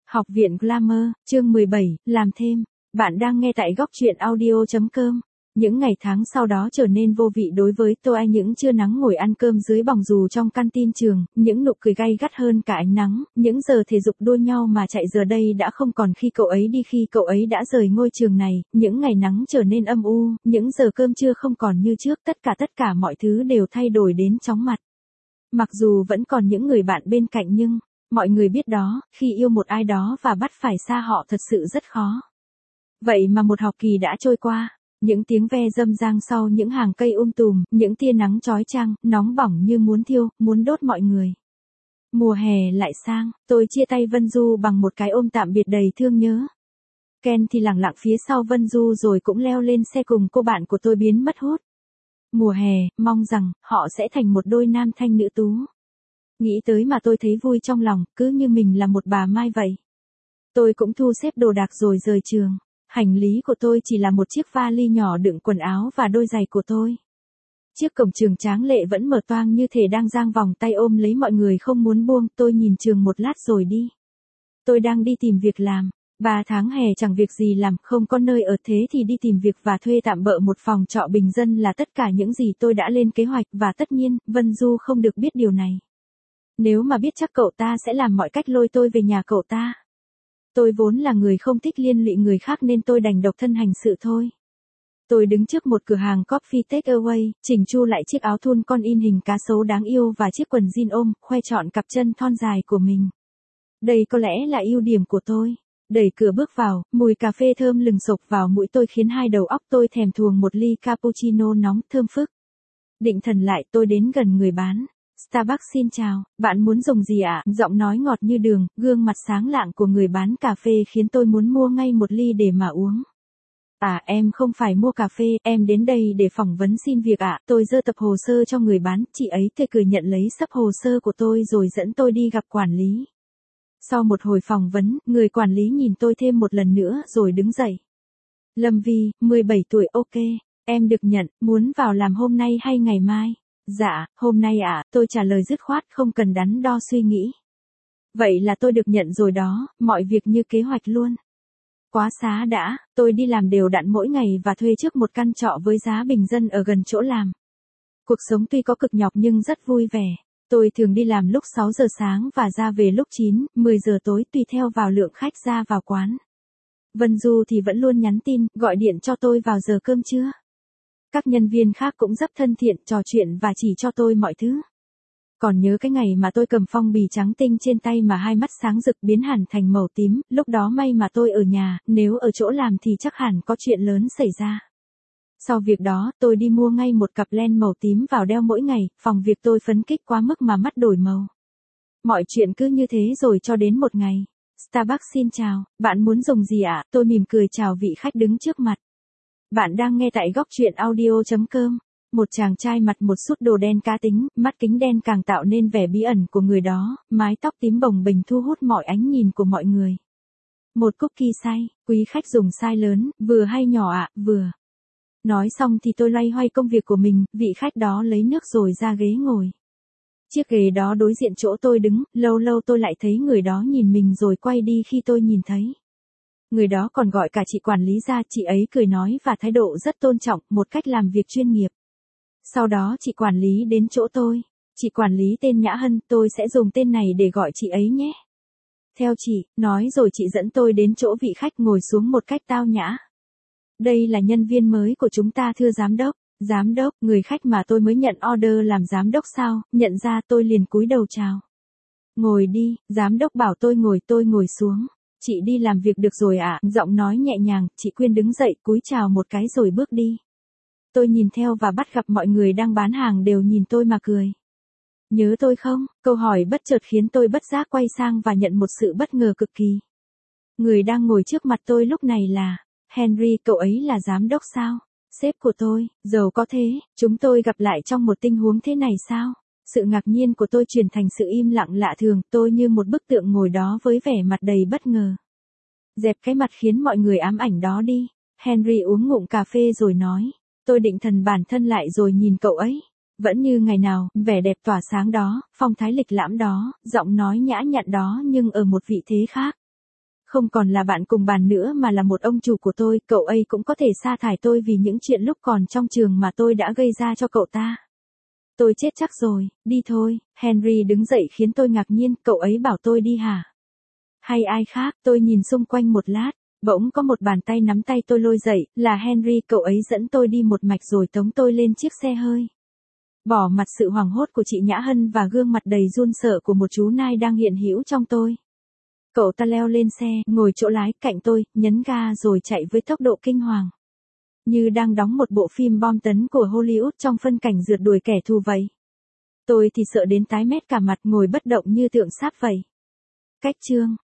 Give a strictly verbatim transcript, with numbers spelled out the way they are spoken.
Học viện Glamour, chương mười bảy, làm thêm. Bạn đang nghe tại góc truyện audio chấm com. Những ngày tháng sau đó trở nên vô vị đối với tôi, ai những trưa nắng ngồi ăn cơm dưới bỏng dù trong canteen trường, những nụ cười gay gắt hơn cả ánh nắng, những giờ thể dục đua nhau mà chạy giờ đây đã không còn khi cậu ấy đi, khi cậu ấy đã rời ngôi trường này, những ngày nắng trở nên âm u, những giờ cơm trưa không còn như trước, tất cả tất cả mọi thứ đều thay đổi đến chóng mặt. Mặc dù vẫn còn những người bạn bên cạnh nhưng mọi người biết đó, khi yêu một ai đó và bắt phải xa họ thật sự rất khó. Vậy mà một học kỳ đã trôi qua, những tiếng ve râm ran sau những hàng cây um tùm, những tia nắng chói chang, nóng bỏng như muốn thiêu, muốn đốt mọi người. Mùa hè lại sang, tôi chia tay Vân Du bằng một cái ôm tạm biệt đầy thương nhớ. Ken thì lẳng lặng phía sau Vân Du rồi cũng leo lên xe cùng cô bạn của tôi biến mất hút. Mùa hè, mong rằng họ sẽ thành một đôi nam thanh nữ tú. Nghĩ tới mà tôi thấy vui trong lòng, cứ như mình là một bà Mai vậy. Tôi cũng thu xếp đồ đạc rồi rời trường. Hành lý của tôi chỉ là một chiếc vali nhỏ đựng quần áo và đôi giày của tôi. Chiếc cổng trường tráng lệ vẫn mở toang như thể đang giang vòng tay ôm lấy mọi người không muốn buông. Tôi nhìn trường một lát rồi đi. Tôi đang đi tìm việc làm. Ba tháng hè chẳng việc gì làm, không có nơi ở, thế thì đi tìm việc và thuê tạm bợ một phòng trọ bình dân là tất cả những gì tôi đã lên kế hoạch, và tất nhiên, Vân Du không được biết điều này. Nếu mà biết chắc cậu ta sẽ làm mọi cách lôi tôi về nhà cậu ta. Tôi vốn là người không thích liên lụy người khác nên tôi đành độc thân hành sự thôi. Tôi đứng trước một cửa hàng coffee take away, chỉnh chu lại chiếc áo thun con in hình cá sấu đáng yêu và chiếc quần jean ôm, khoe trọn cặp chân thon dài của mình. Đây có lẽ là ưu điểm của tôi. Đẩy cửa bước vào, mùi cà phê thơm lừng sộc vào mũi tôi khiến hai đầu óc tôi thèm thuồng một ly cappuccino nóng thơm phức. Định thần lại, tôi đến gần người bán. Starbucks xin chào, bạn muốn dùng gì ạ? Giọng nói ngọt như đường, gương mặt sáng lạng của người bán cà phê khiến tôi muốn mua ngay một ly để mà uống. À, em không phải mua cà phê, em đến đây để phỏng vấn xin việc ạ. Tôi giơ tập hồ sơ cho người bán, chị ấy tươi cười nhận lấy sấp hồ sơ của tôi rồi dẫn tôi đi gặp quản lý. Sau một hồi phỏng vấn, người quản lý nhìn tôi thêm một lần nữa rồi đứng dậy. Lâm Vi, mười bảy tuổi, ok, em được nhận, muốn vào làm hôm nay hay ngày mai? Dạ, hôm nay ạ, à, tôi trả lời dứt khoát không cần đắn đo suy nghĩ. Vậy là tôi được nhận rồi đó, mọi việc như kế hoạch luôn. Quá xá đã, tôi đi làm đều đặn mỗi ngày và thuê trước một căn trọ với giá bình dân ở gần chỗ làm. Cuộc sống tuy có cực nhọc nhưng rất vui vẻ. Tôi thường đi làm lúc sáu giờ sáng và ra về lúc chín, mười giờ tối tùy theo vào lượng khách ra vào quán. Vân Du thì vẫn luôn nhắn tin, gọi điện cho tôi vào giờ cơm trưa. Các nhân viên khác cũng rất thân thiện, trò chuyện và chỉ cho tôi mọi thứ. Còn nhớ cái ngày mà tôi cầm phong bì trắng tinh trên tay mà hai mắt sáng rực biến hẳn thành màu tím, lúc đó may mà tôi ở nhà, nếu ở chỗ làm thì chắc hẳn có chuyện lớn xảy ra. Sau việc đó, tôi đi mua ngay một cặp len màu tím vào đeo mỗi ngày, phòng việc tôi phấn khích quá mức mà mắt đổi màu. Mọi chuyện cứ như thế rồi cho đến một ngày. Starbucks xin chào, bạn muốn dùng gì ạ? Tôi mỉm cười chào vị khách đứng trước mặt. Bạn đang nghe tại góc truyện audio chấm com. Một chàng trai mặc một sút đồ đen cá tính, mắt kính đen càng tạo nên vẻ bí ẩn của người đó, mái tóc tím bồng bềnh thu hút mọi ánh nhìn của mọi người. Một cookie size, quý khách dùng size lớn, vừa hay nhỏ ạ, à, vừa. Nói xong thì tôi loay hoay công việc của mình, vị khách đó lấy nước rồi ra ghế ngồi. Chiếc ghế đó đối diện chỗ tôi đứng, lâu lâu tôi lại thấy người đó nhìn mình rồi quay đi khi tôi nhìn thấy. Người đó còn gọi cả chị quản lý ra, chị ấy cười nói và thái độ rất tôn trọng, một cách làm việc chuyên nghiệp. Sau đó chị quản lý đến chỗ tôi. Chị quản lý tên Nhã Hân, tôi sẽ dùng tên này để gọi chị ấy nhé. Theo chị, nói rồi chị dẫn tôi đến chỗ vị khách ngồi xuống một cách tao nhã. Đây là nhân viên mới của chúng ta thưa giám đốc. Giám đốc, người khách mà tôi mới nhận order làm giám đốc sao? Nhận ra tôi liền cúi đầu chào. Ngồi đi, giám đốc bảo tôi ngồi, tôi ngồi xuống. Chị đi làm việc được rồi ạ, à? Giọng nói nhẹ nhàng, chị Quyên đứng dậy cúi chào một cái rồi bước đi. Tôi nhìn theo và bắt gặp mọi người đang bán hàng đều nhìn tôi mà cười. Nhớ tôi không? Câu hỏi bất chợt khiến tôi bất giác quay sang và nhận một sự bất ngờ cực kỳ. Người đang ngồi trước mặt tôi lúc này là Henry, cậu ấy là giám đốc sao? Sếp của tôi, giàu có thế, chúng tôi gặp lại trong một tình huống thế này sao? Sự ngạc nhiên của tôi chuyển thành sự im lặng lạ thường, tôi như một bức tượng ngồi đó với vẻ mặt đầy bất ngờ. Dẹp cái mặt khiến mọi người ám ảnh đó đi. Henry uống ngụm cà phê rồi nói. Tôi định thần bản thân lại rồi nhìn cậu ấy. Vẫn như ngày nào, vẻ đẹp tỏa sáng đó, phong thái lịch lãm đó, giọng nói nhã nhặn đó nhưng ở một vị thế khác. Không còn là bạn cùng bàn nữa mà là một ông chủ của tôi, cậu ấy cũng có thể sa thải tôi vì những chuyện lúc còn trong trường mà tôi đã gây ra cho cậu ta. Tôi chết chắc rồi, đi thôi. Henry đứng dậy khiến tôi ngạc nhiên, cậu ấy bảo tôi đi hả? Hay ai khác? Tôi nhìn xung quanh một lát, bỗng có một bàn tay nắm tay tôi lôi dậy, là Henry, cậu ấy dẫn tôi đi một mạch rồi tống tôi lên chiếc xe hơi. Bỏ mặt sự hoảng hốt của chị Nhã Hân và gương mặt đầy run sợ của một chú nai đang hiện hữu trong tôi. Cậu ta leo lên xe, ngồi chỗ lái cạnh tôi, nhấn ga rồi chạy với tốc độ kinh hoàng. Như đang đóng một bộ phim bom tấn của Hollywood trong phân cảnh rượt đuổi kẻ thù vậy. Tôi thì sợ đến tái mét cả mặt, ngồi bất động như tượng sáp vậy. Cách chương